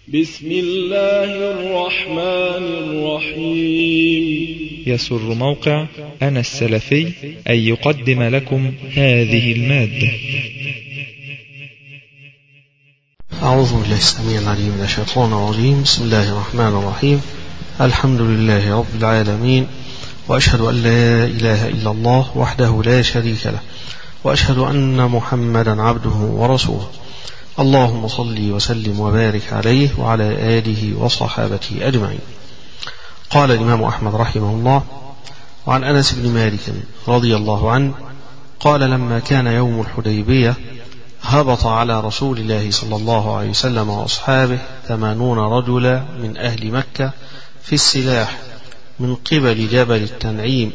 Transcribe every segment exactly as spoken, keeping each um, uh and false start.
بسم الله الرحمن الرحيم. يسر موقع أنا السلفي أن يقدم لكم هذه المادة. أعوذ بالله السميع العليم من الشيطان الرجيم. بسم الله الرحمن الرحيم. الحمد لله رب العالمين، وأشهد أن لا إله إلا الله وحده لا شريك له، وأشهد أن محمدا عبده ورسوله. اللهم صل وسلم وبارك عليه وعلى آله وصحابته أجمعين. قال الإمام أحمد رحمه الله: وعن أنس بن مالك رضي الله عنه قال: لما كان يوم الحديبية هبط على رسول الله صلى الله عليه وسلم وأصحابه ثمانون رجلا من أهل مكة في السلاح من قبل جبل التنعيم،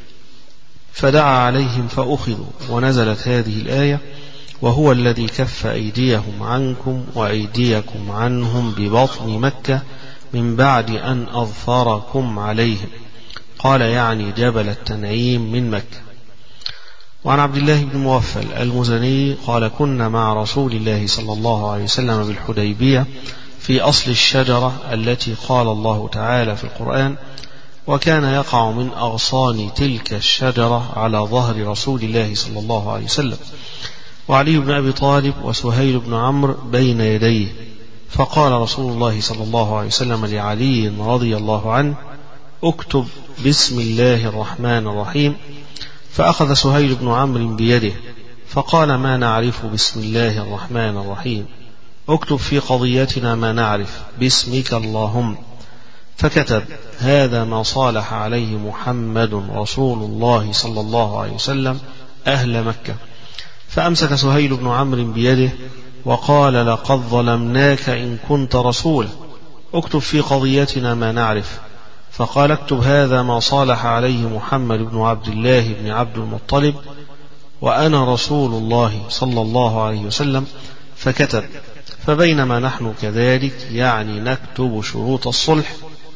فدعا عليهم فأخذوا، ونزلت هذه الآية: وهو الذي كف أيديهم عنكم وأيديكم عنهم ببطن مكة من بعد أن أظفركم عليهم. قال يعني جبل التنعيم من مكة. وعن عبد الله بن مغفل المزني قال: كنا مع رسول الله صلى الله عليه وسلم بالحديبية في أصل الشجرة التي قال الله تعالى في القرآن: وكان يقع من أغصان تلك الشجرة على ظهر رسول الله صلى الله عليه وسلم، وعلي بن أبي طالب وسهيل بن عمرو بين يديه. فقال رسول الله صلى الله عليه وسلم لعلي رضي الله عنه: اكتب بسم الله الرحمن الرحيم. فأخذ سهيل بن عمرو بيده فقال: ما نعرف بسم الله الرحمن الرحيم، اكتب في قضيتنا ما نعرف، باسمك اللهم. فكتب: هذا ما صالح عليه محمد رسول الله صلى الله عليه وسلم أهل مكة. فأمسك سهيل بن عمرو بيده وقال: لقد ظلمناك إن كنت رسولا، اكتب في قضيتنا ما نعرف. فقال: اكتب: هذا ما صالح عليه محمد بن عبد الله بن عبد المطلب وأنا رسول الله صلى الله عليه وسلم. فكتب. فبينما نحن كذلك، يعني نكتب شروط الصلح،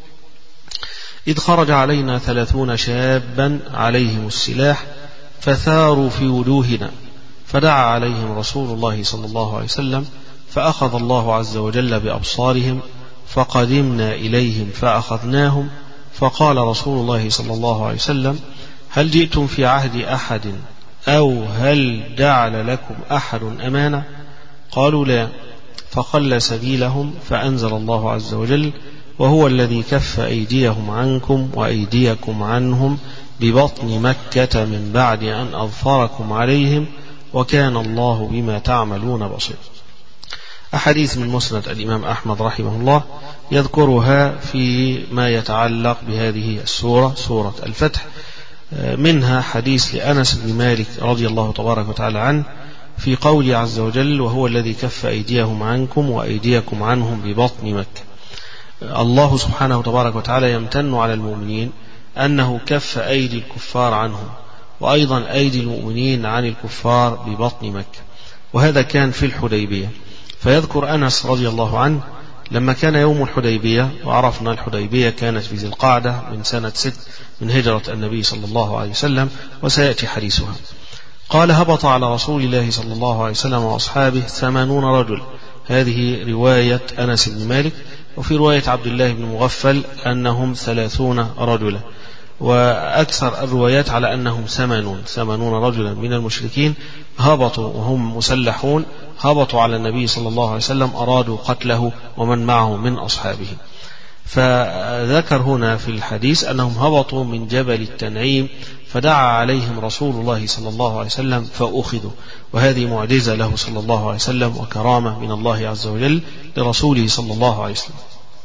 إذ خرج علينا ثلاثون شابا عليهم السلاح فثاروا في وجوهنا، فدعا عليهم رسول الله صلى الله عليه وسلم، فأخذ الله عز وجل بأبصارهم، فقدمنا إليهم فأخذناهم. فقال رسول الله صلى الله عليه وسلم: هل جئتم في عهد أحد أو هل جعل لكم أحد أمانة؟ قالوا: لا. فقل سبيلهم، فأنزل الله عز وجل: وهو الذي كف أيديهم عنكم وأيديكم عنهم ببطن مكة من بعد أن أظفركم عليهم، وكان الله بما تعملون بصير. أحاديث من مسند الإمام أحمد رحمه الله يذكرها في ما يتعلق بهذه السورة، سورة الفتح. منها حديث لأنس بن مالك رضي الله تبارك وتعالى عنه في قوله عز وجل: وهو الذي كف أيديهم عنكم وأيديكم عنهم ببطن مكة. الله سبحانه تبارك وتعالى يمتن على المؤمنين أنه كف أيدي الكفار عنهم، وأيضا أيدي المؤمنين عن الكفار ببطن مكة، وهذا كان في الحديبية. فيذكر أنس رضي الله عنه لما كان يوم الحديبية، وعرفنا الحديبية كانت في ذي القعدة من سنة ست من هجرة النبي صلى الله عليه وسلم، وسيأتي حديثها. قال: هبط على رسول الله صلى الله عليه وسلم وأصحابه ثمانون رجل. هذه رواية أنس بن مالك. وفي رواية عبد الله بن مغفل أنهم ثلاثون رجلا، وأكثر الروايات على أنهم ثمانون ثمانون رجلا من المشركين هبطوا وهم مسلحون، هبطوا على النبي صلى الله عليه وسلم، أرادوا قتله ومن معه من أصحابه. فذكر هنا في الحديث أنهم هبطوا من جبل التنعيم، فدعا عليهم رسول الله صلى الله عليه وسلم فأخذوا، وهذه معجزة له صلى الله عليه وسلم وكرامة من الله عز وجل لرسوله صلى الله عليه وسلم.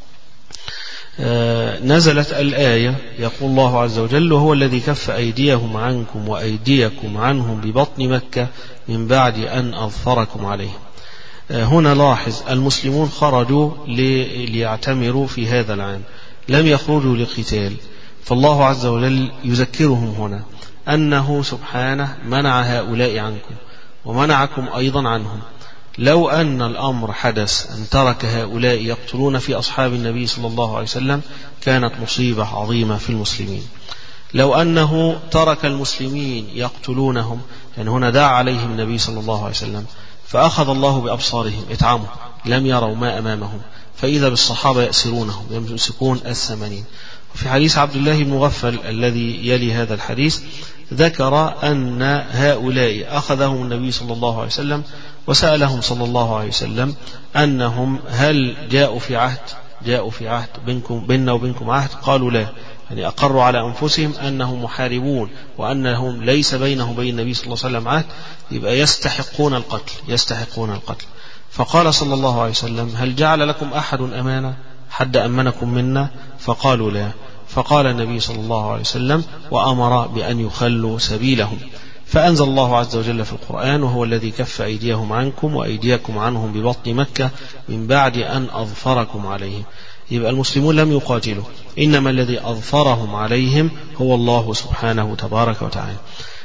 آه نزلت الآية يقول الله عز وجل: وهو الذي كف أيديهم عنكم وأيديكم عنهم ببطن مكة من بعد أن أظفركم عليهم. آه هنا لاحظ المسلمون خرجوا ليعتمروا في هذا العام، لم يخرجوا لقتال، فالله عز وجل يذكرهم هنا أنه سبحانه منع هؤلاء عنكم ومنعكم أيضا عنهم. لو أن الأمر حدث أن ترك هؤلاء يقتلون في أصحاب النبي صلى الله عليه وسلم كانت مصيبة عظيمة في المسلمين. لو أنه ترك المسلمين يقتلونهم، يعني هنا دعا عليهم النبي صلى الله عليه وسلم فأخذ الله بأبصارهم اتعموا، لم يروا ما أمامهم، فإذا بالصحابة يأسرونهم يمسكون الثمانين. وفي حديث عبد الله بن مغفل الذي يلي هذا الحديث ذكر أن هؤلاء أخذهم النبي صلى الله عليه وسلم وسألهم صلى الله عليه وسلم أنهم هل جاءوا في عهد جاءوا في عهد بينكم بيننا وبينكم عهد؟ قالوا لا، يعني أقروا على أنفسهم أنهم محاربون وأنهم ليس بينهم وبين النبي صلى الله عليه وسلم عهد، يبقى يستحقون القتل يستحقون القتل. فقال صلى الله عليه وسلم هل جعل لكم أحد أمانة؟ حد أمنكم منا؟ فقالوا لا. فقال النبي صلى الله عليه وسلم وأمر بأن يخلوا سبيلهم، فأنزل الله عز وجل في القرآن وهو الذي كف أيديهم عنكم وأيديكم عنهم ببطن مكة من بعد أن أظفركم عليهم. يبقى المسلمون لم يقاتلوا، إنما الذي أظفرهم عليهم هو الله سبحانه تبارك وتعالى.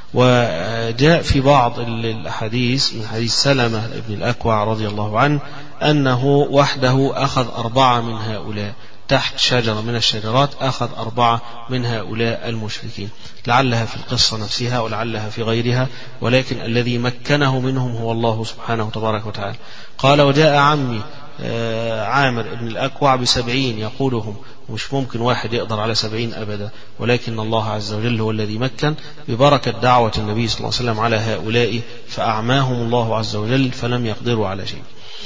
وجاء في بعض الأحاديث من حديث سلمة بن الأكوع رضي الله عنه أنه وحده أخذ أربعة من هؤلاء تحت شجرة من الشجرات، أخذ أربعة من هؤلاء المشركين، لعلها في القصة نفسها ولعلها في غيرها، ولكن الذي مكنه منهم هو الله سبحانه تبارك وتعالى. قال وجاء عمي عامر بن الأكوع بسبعين يقودهم، ومش ممكن واحد يقدر على سبعين أبدا، ولكن الله عز وجل هو الذي مكن ببركة دعوة النبي صلى الله عليه وسلم على هؤلاء، فأعماهم الله عز وجل فلم يقدروا على شيء.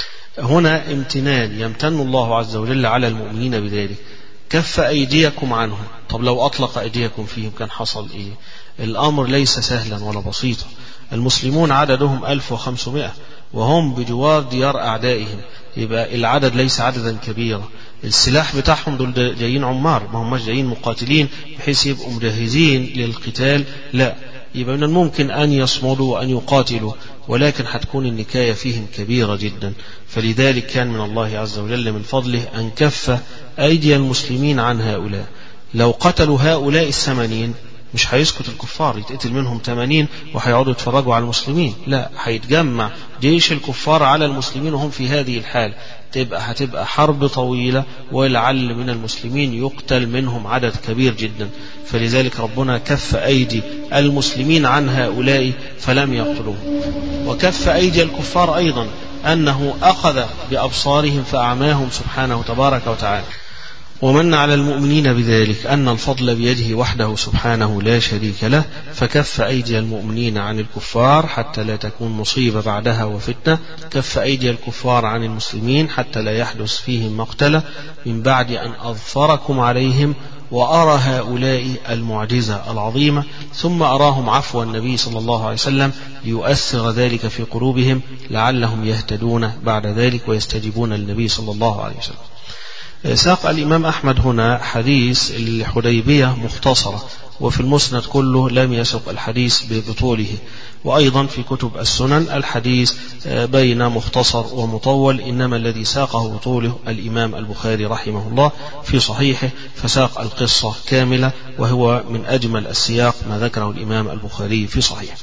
هنا امتنان يمتن الله عز وجل على المؤمنين بذلك. كف أيديكم عنهم، طب لو أطلق أيديكم فيهم كان حصل إيه؟ الأمر ليس سهلا ولا بسيطا. المسلمون عددهم ألف وخمسمائة وهم بجوار ديار أعدائهم، يبقى العدد ليس عددا كبيرا. السلاح بتاعهم دول جايين عمار، ما هماش جايين مقاتلين بحيث يبقوا مجهزين للقتال، لا، يبقى من الممكن أن يصمدوا وأن يقاتلوا، ولكن هتكون النكاية فيهم كبيرة جدا. فلذلك كان من الله عز وجل من فضله أن كف أيدي المسلمين عن هؤلاء. لو قتلوا هؤلاء الثمانين مش هيسكت الكفار، يتقتل منهم ثمانين وهيقعدوا يتفرجوا على المسلمين، لا، هيتجمع جيش الكفار على المسلمين وهم في هذه الحال، تبقى هتبقى حرب طويلة، ولعل من المسلمين يقتل منهم عدد كبير جدا. فلذلك ربنا كف أيدي المسلمين عن هؤلاء فلم يقتلوهم. وكف أيدي الكفار أيضا أنه أخذ بأبصارهم فأعماهم سبحانه تبارك وتعالى. ومن على المؤمنين بذلك أن الفضل بيده وحده سبحانه لا شريك له، فكف أيدي المؤمنين عن الكفار حتى لا تكون مصيبة بعدها وفتنة، كف أيدي الكفار عن المسلمين حتى لا يحدث فيهم مقتلة من بعد أن أظفركم عليهم، وأرى هؤلاء المعجزة العظيمة، ثم أراهم عفو النبي صلى الله عليه وسلم ليؤثر ذلك في قلوبهم لعلهم يهتدون بعد ذلك ويستجيبون للنبي صلى الله عليه وسلم. ساق الإمام أحمد هنا حديث الحديبية مختصرة، وفي المسند كله لم يسق الحديث بطوله، وأيضا في كتب السنن الحديث بين مختصر ومطول، إنما الذي ساقه بطوله الإمام البخاري رحمه الله في صحيحه، فساق القصة كاملة، وهو من أجمل السياق ما ذكره الإمام البخاري في صحيحه.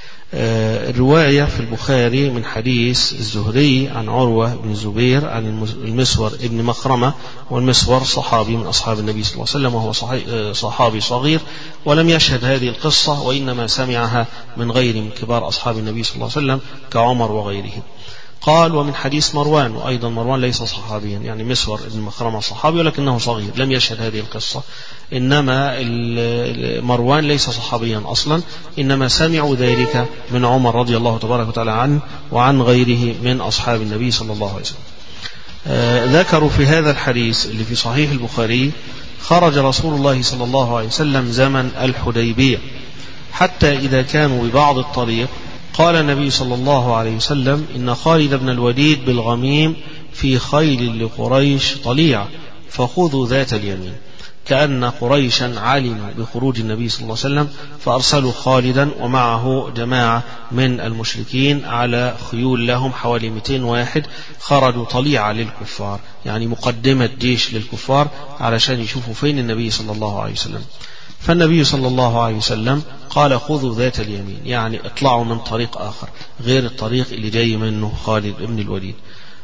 الرواية في البخاري من حديث الزهري عن عروة بن الزبير عن المسور ابن مخرمة، والمسور صحابي من أصحاب النبي صلى الله عليه وسلم، وهو صحابي صغير ولم يشهد هذه القصة، وإنما سمعها من غير من كبار أصحاب النبي صلى الله عليه وسلم كعمر وغيره. قال ومن حديث مروان، وأيضا مروان ليس صحابيا، يعني مسور ابن مخرمة صحابي ولكنه صغير لم يشهد هذه القصة، إنما مروان ليس صحابيا أصلا، إنما سمعوا ذلك من عمر رضي الله تبارك وتعالى عنه وعن غيره من أصحاب النبي صلى الله عليه وسلم. آه ذكروا في هذا الحديث اللي في صحيح البخاري: خرج رسول الله صلى الله عليه وسلم زمن الحديبية، حتى إذا كانوا ببعض الطريق قال النبي صلى الله عليه وسلم: إن خالد بن الوليد بالغميم في خيل لقريش طليعة، فخذوا ذات اليمين. كأن قريشا علموا بخروج النبي صلى الله عليه وسلم، فأرسلوا خالدا ومعه جماعة من المشركين على خيول لهم حوالي مئتين واحد، خرجوا طليعة للكفار، يعني مقدمة جيش للكفار علشان يشوفوا فين النبي صلى الله عليه وسلم. فالنبي صلى الله عليه وسلم قال: خذوا ذات اليمين، يعني اطلعوا من طريق آخر غير الطريق اللي جاي منه خالد بن الوليد.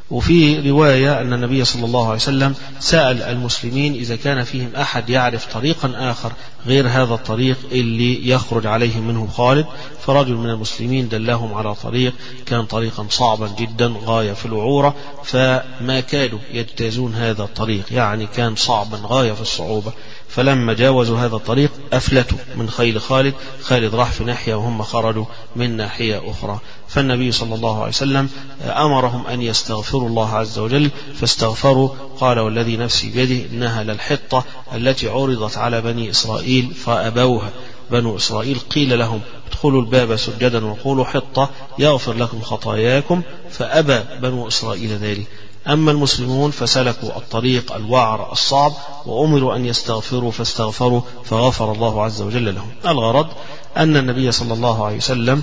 وفي رواية أن النبي صلى الله عليه وسلم سأل المسلمين إذا كان فيهم أحد يعرف طريقا آخر غير هذا الطريق اللي يخرج عليه منه خالد، فرجل من المسلمين دلهم على طريق كان طريقا صعبا جدا غاية في الوعورة، فما كادوا يجتازون هذا الطريق، يعني كان صعبا غاية في الصعوبة. فلما جاوزوا هذا الطريق أفلتوا من خيل خالد، خالد راح في ناحية وهم خرجوا من ناحية أخرى. فالنبي صلى الله عليه وسلم أمرهم أن يستغفروا الله عز وجل، فاستغفروا. قال والذي نفسي بيده إنها للحطة التي عرضت على بني إسرائيل فأبوها. بنو إسرائيل قيل لهم ادخلوا الباب سجدا وقولوا حطة يغفر لكم خطاياكم، فأبى بنو إسرائيل ذلك. أما المسلمون فسلكوا الطريق الوعر الصعب وأمروا أن يستغفروا فاستغفروا فغفر الله عز وجل لهم. الغرض أن النبي صلى الله عليه وسلم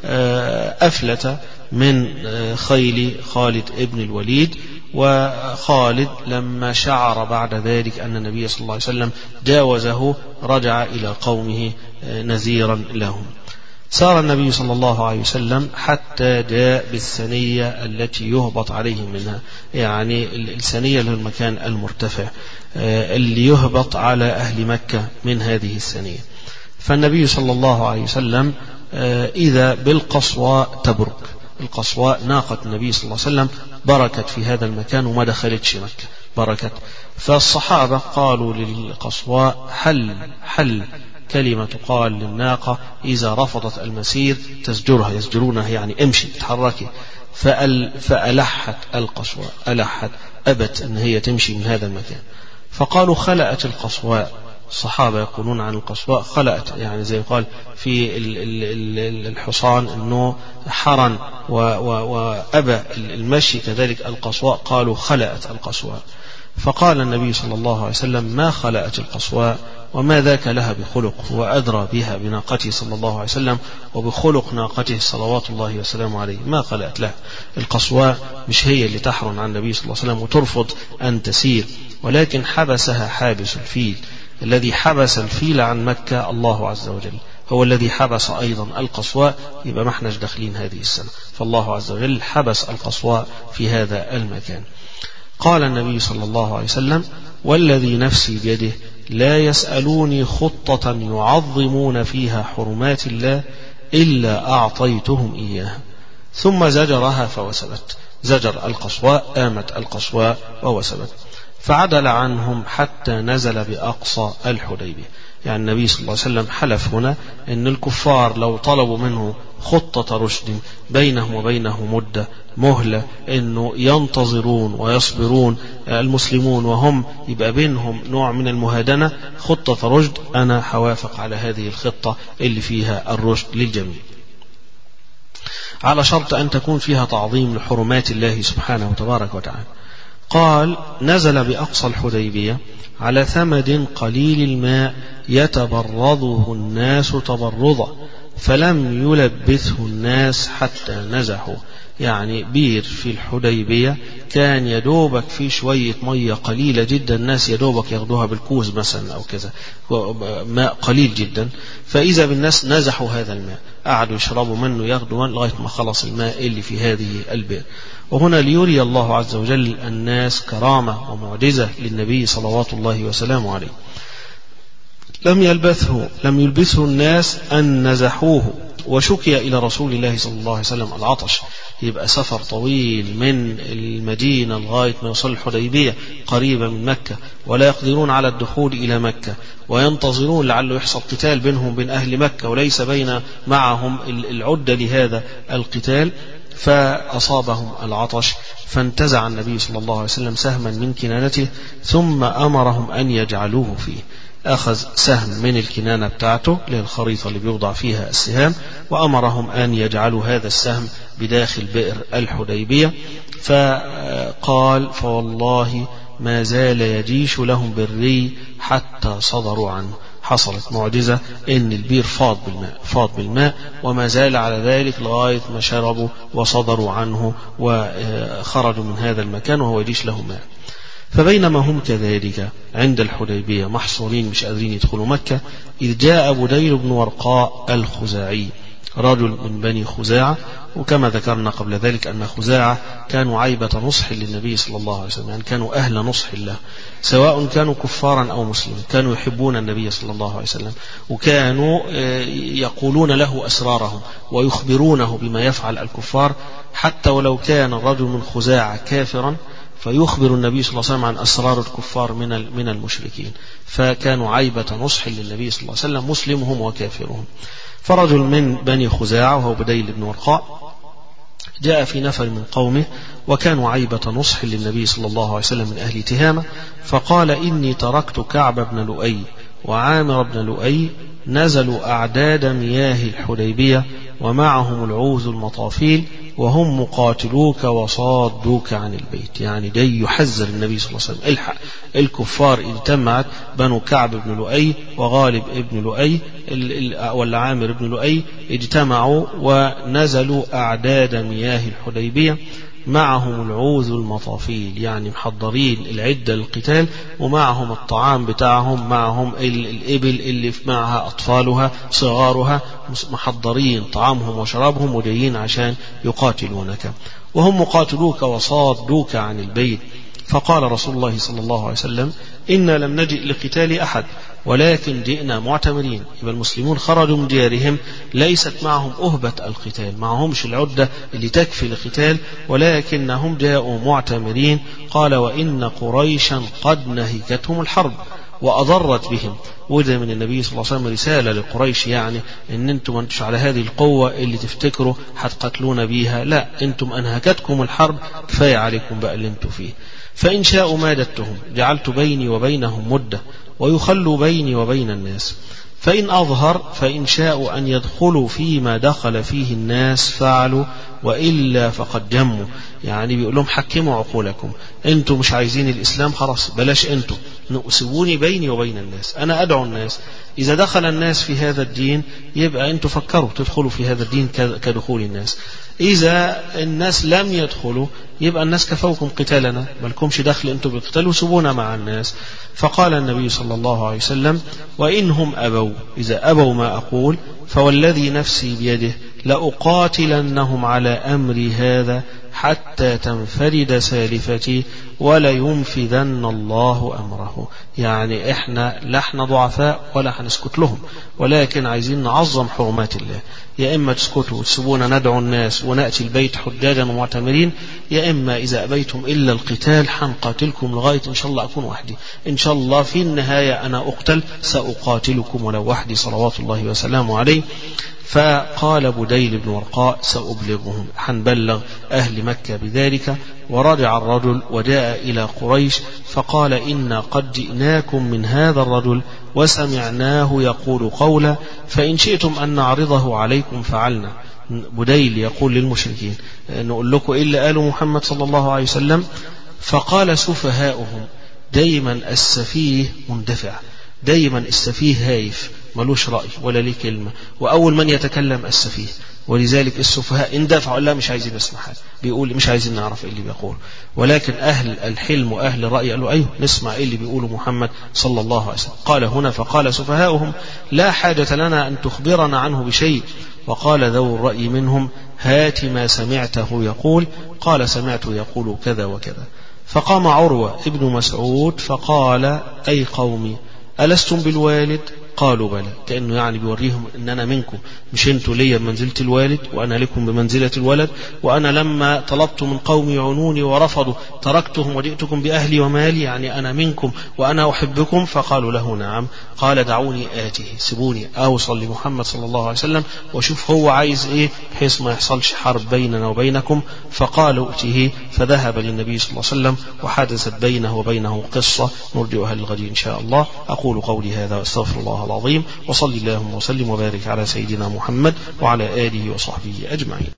أفلت من خيل خالد ابن الوليد، وخالد لما شعر بعد ذلك أن النبي صلى الله عليه وسلم جاوزه رجع إلى قومه نذيرا لهم. سار النبي صلى الله عليه وسلم حتى جاء بالثنية التي يهبط عليه منها، يعني الثنية اللي هو المكان المرتفع اللي يهبط على أهل مكة من هذه الثنية. فالنبي صلى الله عليه وسلم إذا بالقصواء تبرك. القصواء ناقة النبي صلى الله عليه وسلم بركت في هذا المكان وما دخلتش مكة، بركت. فالصحابة قالوا للقصواء حل حل، كلمة تقال للناقة إذا رفضت المسير تزجرها، يزجرونها يعني امشي تحركي. فأل فألحت القصواء، ألحت أبت أن هي تمشي من هذا المكان. فقالوا خلأت القصواء. الصحابة يقولون عن القصواء خلأت، يعني زي قال في الحصان أنه حرن وأبى المشي، كذلك القصواء قالوا خلأت القصواء. فقال النبي صلى الله عليه وسلم ما خلأت القصواء وما ذاك لها بخلق، وأدرى بها بناقته صلى الله عليه وسلم وبخلق ناقته صلوات الله وسلامه عليه، ما خلأت لها. القصواء مش هي اللي تحرن عن النبي صلى الله عليه وسلم وترفض أن تسير، ولكن حبسها حابس الفيل. الذي حبس الفيل عن مكة الله عز وجل، هو الذي حبس أيضا القصواء، يبقى ما احناش داخلين هذه السنة، فالله عز وجل حبس القصواء في هذا المكان. قال النبي صلى الله عليه وسلم والذي نفسي بيده لا يسألوني خطة يعظمون فيها حرمات الله إلا أعطيتهم إياها. ثم زجرها فوسبت، زجر القصواء، آمت القصواء ووسبت. فعدل عنهم حتى نزل بأقصى الحديبية. يعني النبي صلى الله عليه وسلم حلف هنا أن الكفار لو طلبوا منه خطة رشد بينهم وبينه مدة مهلة أنه ينتظرون ويصبرون المسلمون وهم يبقى بينهم نوع من المهادنة، خطة رشد أنا حوافق على هذه الخطة اللي فيها الرشد للجميع، على شرط أن تكون فيها تعظيم لحرمات الله سبحانه وتبارك وتعالى. قال نزل بأقصى الحديبية على ثمد قليل الماء يتبرضه الناس تبرضا، فلم يلبثه الناس حتى نزحوا. يعني بير في الحديبية كان يدوبك في شوية مية قليلة جدا، الناس يدوبك ياخدوها بالكوز مثلا أو كذا، ماء قليل جدا. فإذا بالناس نزحوا هذا الماء، قعدوا يشربوا منه ياخدوا منه لغاية ما خلص الماء اللي في هذه البئر. وهنا ليري الله عز وجل الناس كرامة ومعجزة للنبي صلوات الله وسلامه عليه. لم يلبثه لم يلبثه الناس أن نزحوه، وشكي إلى رسول الله صلى الله عليه وسلم العطش. يبقى سفر طويل من المدينة لغاية ما يوصل الحديبية قريبة من مكة، ولا يقدرون على الدخول إلى مكة، وينتظرون لعله يحصل قتال بينهم بين أهل مكة، وليس بين معهم العدة لهذا القتال. فأصابهم العطش، فانتزع النبي صلى الله عليه وسلم سهما من كنانته ثم أمرهم أن يجعلوه فيه. أخذ سهم من الكنانة بتاعته للخريطة اللي بيوضع فيها السهام، وأمرهم أن يجعلوا هذا السهم بداخل بئر الحديبية. فقال فوالله ما زال يجيش لهم بالري حتى صدروا عنه. حصلت معجزة إن البير فاض بالماء فاض بالماء وما زال على ذلك لغاية ما شربوا وصدروا عنه وخرجوا من هذا المكان وهو يجيش لهم ماء. فبينما هم كذلك عند الحديبية محصورين مش قادرين يدخلوا مكة، إذ جاء بديل بن ورقاء الخزاعي، رجل من بني خزاعة، وكما ذكرنا قبل ذلك أن خزاعة كانوا عيبة نصح للنبي صلى الله عليه وسلم، يعني كانوا أهل نصح له، سواء كانوا كفارا أو مسلمين، كانوا يحبون النبي صلى الله عليه وسلم، وكانوا يقولون له أسرارهم ويخبرونه بما يفعل الكفار، حتى ولو كان الرجل من خزاعة كافرا فيخبر النبي صلى الله عليه وسلم عن أسرار الكفار من من المشركين، فكانوا عيبة نصح للنبي صلى الله عليه وسلم مسلمهم وكافرهم. فرجل من بني خزاعة وهو بديل بن ورقاء جاء في نفر من قومه وكانوا عيبة نصح للنبي صلى الله عليه وسلم من أهل تهامة، فقال إني تركت كعب بن لؤي وعامر بن لؤي نزلوا أعداد مياه الحديبية ومعهم العوز المطافيل وهم مقاتلوك وصادوك عن البيت، يعني دي يحذر النبي صلى الله عليه وسلم الحق الكفار اجتمعت بنو كعب بن لؤي وغالب ابن لؤي ولا عامر بن لؤي اجتمعوا ونزلوا أعداد مياه الحديبية معهم العوز المطافيل، يعني محضرين العدة للقتال ومعهم الطعام بتاعهم، معهم الإبل اللي معها أطفالها صغارها محضرين طعامهم وشرابهم وجايين عشان يقاتلونك، وهم مقاتلوك وصادوك عن البيت. فقال رسول الله صلى الله عليه وسلم إنا لم نجئ لقتال أحد ولكن جئنا معتمرين، يبقى المسلمون خرجوا من ديارهم ليست معهم أهبة القتال، معهمش العدة اللي تكفي القتال، ولكنهم جاءوا معتمرين. قال وإن قريشا قد نهكتهم الحرب وأضرت بهم، وده من النبي صلى الله عليه وسلم رسالة لقريش، يعني إن أنتم ما انتش على هذه القوة اللي تفتكروا هتقتلون بيها، لا أنتم أنهكتكم الحرب، كفاية عليكم بقى اللي انتم فيه. فإن شاءوا مادتهم جعلت بيني وبينهم مدة ويخلوا بيني وبين الناس، فإن أظهر فإن شاءوا أن يدخلوا فيما دخل فيه الناس فعلوا وإلا فقد جموا، يعني بيقول لهم حكموا عقولكم، أنتم مش عايزين الإسلام خلاص بلاش أنتم، سيبوني بيني وبين الناس، أنا أدعو الناس، إذا دخل الناس في هذا الدين يبقى أنتم فكروا تدخلوا في هذا الدين كدخول الناس، إذا الناس لم يدخلوا يبقى الناس كفوكم قتالنا مالكمش دخل أنتم بالقتال وسبونا مع الناس. فقال النبي صلى الله عليه وسلم وإنهم أبوا، إذا أبوا ما أقول فوالذي نفسي بيده لأقاتلنهم على أمري هذا حتى تنفرد سالفتي ولينفذن الله أمره، يعني إحنا لا إحنا ضعفاء ولا هنسكت لهم، ولكن عايزين نعظم حرمات الله، يا إما تسكتوا وتسيبونا ندعو الناس ونأتي البيت حجاجا ومعتمرين، يا إما إذا أبيتم إلا القتال حنقاتلكم لغاية إن شاء الله أكون وحدي، إن شاء الله في النهاية أنا أقتل سأقاتلكم ولو وحدي صلوات الله وسلامه عليه. فقال بديل بن ورقاء سأبلغهم، حنبلغ أهل مكة بذلك. ورجع الرجل وجاء إلى قريش فقال إنا قد جئناكم من هذا الرجل وسمعناه يقول قولا فإن شئتم أن نعرضه عليكم فعلنا. بديل يقول للمشركين نقول لكم إيه اللي قاله محمد صلى الله عليه وسلم؟ فقال سفهاؤهم، دايما السفيه مندفع، دايما السفيه هايف ملوش رأي ولا ليه كلمة، وأول من يتكلم السفيه، ولذلك السفهاء اندفعوا لا مش عايزين نسمع حاجة، بيقول مش عايزين نعرف ايه اللي بيقول، ولكن أهل الحلم وأهل الرأي قالوا أيوه نسمع ايه اللي بيقوله محمد صلى الله عليه وسلم. قال هنا فقال سفهاؤهم لا حاجة لنا أن تخبرنا عنه بشيء. وقال ذو الرأي منهم هات ما سمعته يقول. قال سمعت يقول كذا وكذا. فقام عروة ابن مسعود فقال أي قومي ألستم بالوالد؟ قالوا بلى، كأنه يعني بيوريهم إن أنا منكم، مش أنتوا ليا بمنزلة الوالد وأنا لكم بمنزلة الولد، وأنا لما طلبت من قومي يعونوني ورفضوا تركتهم وجئتكم بأهلي ومالي، يعني أنا منكم وأنا أحبكم. فقالوا له نعم. قال دعوني آته، سيبوني أوصل لمحمد صلى الله عليه وسلم وشوف هو عايز إيه بحيث ما يحصلش حرب بيننا وبينكم. فقالوا ائته، فذهب للنبي صلى الله عليه وسلم وحدثت بينه وبينه قصة نرجئها للغد إن شاء الله. أقول قولي هذا واستغفر الله العظيم، وصل اللهم وسلم وبارك على سيدنا محمد وعلى آله وصحبه أجمعين.